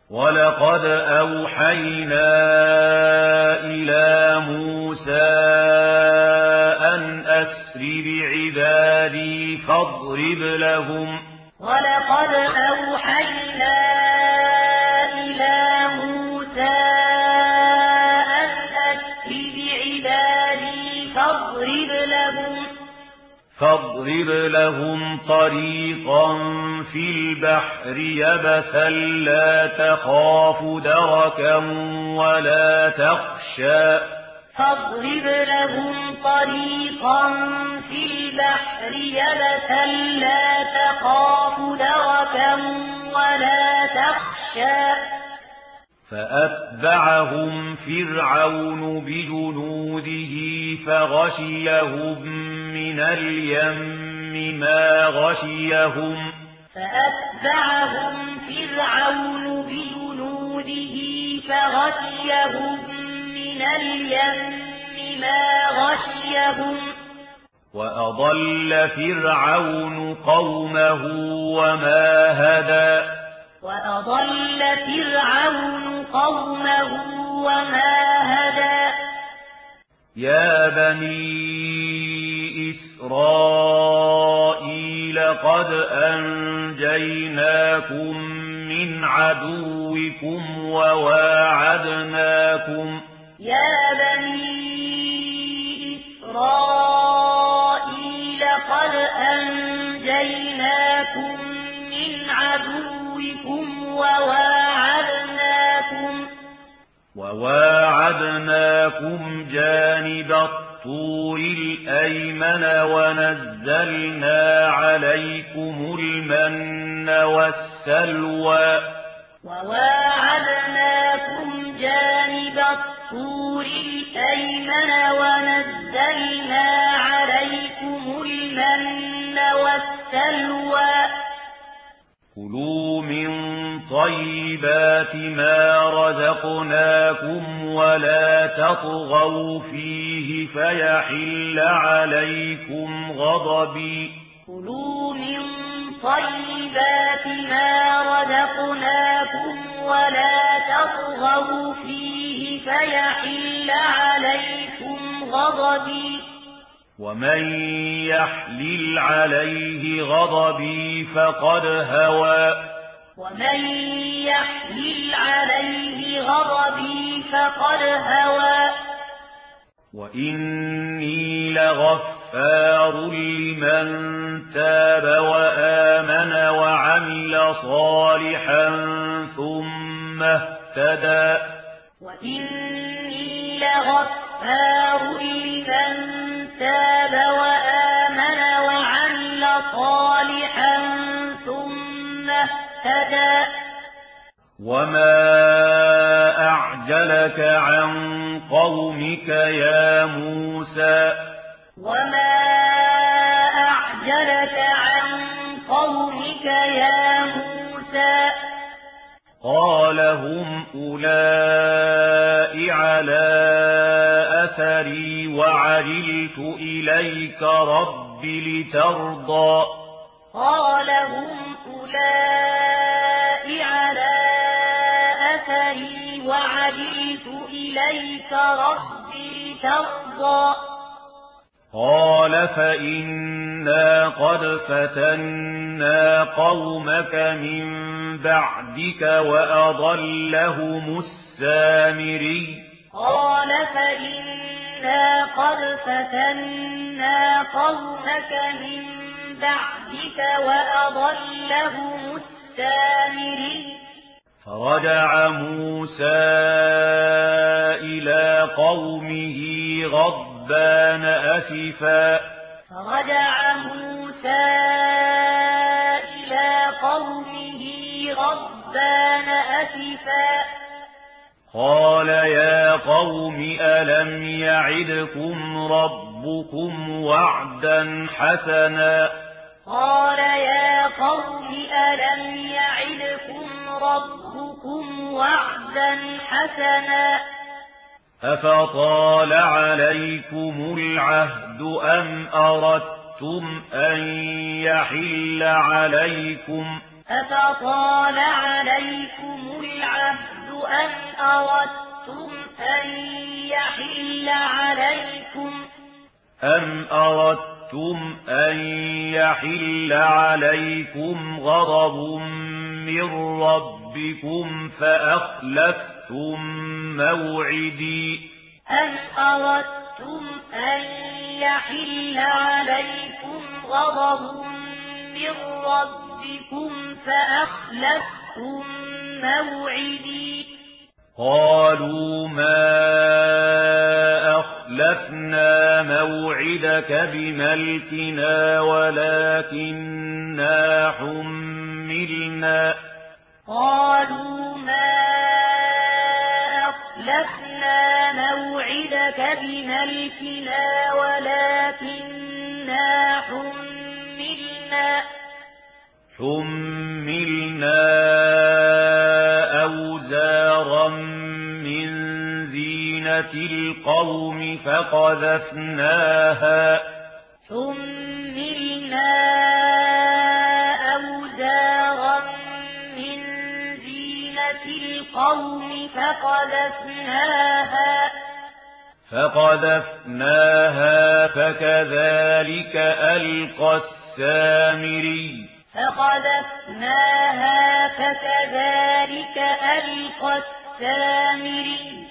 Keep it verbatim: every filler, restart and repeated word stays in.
ولقد أوحينا إلى موسى أن أسر بعبادي فاضرب لهم ولقد أوحينا إلى موسى أن أسر بعبادي فاضرب لهم فاضرب لهم طريقا في البحر يبسا لا تخاف دركا ولا تخشى فاضرب لهم طريقا في البحر يبسا لا تخاف دركا ولا تخشى فأتبعهم فرعون بجنوده فغشيهم من اليم ما غشيهم فأتبعهم فرعون بجنوده فغشيهم من اليم ما غشيهم وأضل فرعون قومه وما هدى وأضل فرعون قومه وما هدى يا بني إسرائيل قد أنجيناكم من عدوكم وواعدناكم يا بني إسرائيل قد أنجيناكم من عدوكم وواعدناكم وواعدناكم جانب الطور الأيمن ونزلنا عليكم المن والسلوى وواعدناكم جانب الطور الأيمن ونزلنا عليكم المن والسلوى كلوا من طيبات ما رزقناكم ولا تطغوا فيه فيحل عليكم غضبي كلوا من طيبات ما رزقناكم ولا تطغوا فيه فيحل عليكم غضبي ومن يحلل عليه غضبي فقد هوى ومن يحلل عليه غضبي فقد هوى وإني لغفار لمن تاب وآمن وعمل صالحا ثم اهتدى وإني لغفار لمن تاب وآمن وعمل صالحا ثم اهتدى وما أعجلك عن قومك يا موسى وما أعجلك عن قومك يا موسى قال هم أولئك على أثري وعجلت إليك رب لترضى قال هم أولئك على أثري وعجلت إليك رب لترضى قال فإنا قد فتنا قومك من بعدك وأضلهم السامري قال فإنا قد فتنا قومك من بعدك وأضلهم السامري فرجع موسى إلى قومه غضبان أسفا فرجع موسى إلى قومه غضبان أسفا قال يا قوم ألم يعدكم ربكم وعدا حسنا قال يا قوم ألم يعدكم ربكم وعدا حسنا أفطال عليكم العهد أم أردتم أن يحل عليكم أفطال عليكم العهد أردتم أن يحل عليكم أم أردتم أن يحل عليكم غضب من ربكم فأخلفتم موعدي أم أردتم أن يحل عليكم غضب من ربكم فأخلفتم موعدي قالوا ما أخلفنا موعدك بملكنا ولكننا حملنا قالوا ما أخلفنا موعدك بملكنا ولكننا حملنا حملنا أوزارا من زينة القوم فقذفناها حملنا أوزارا من زينة القوم فقذفناها فقذفناها فكذلك ألقى السامري فقذفناها فكذلك ألقى السامري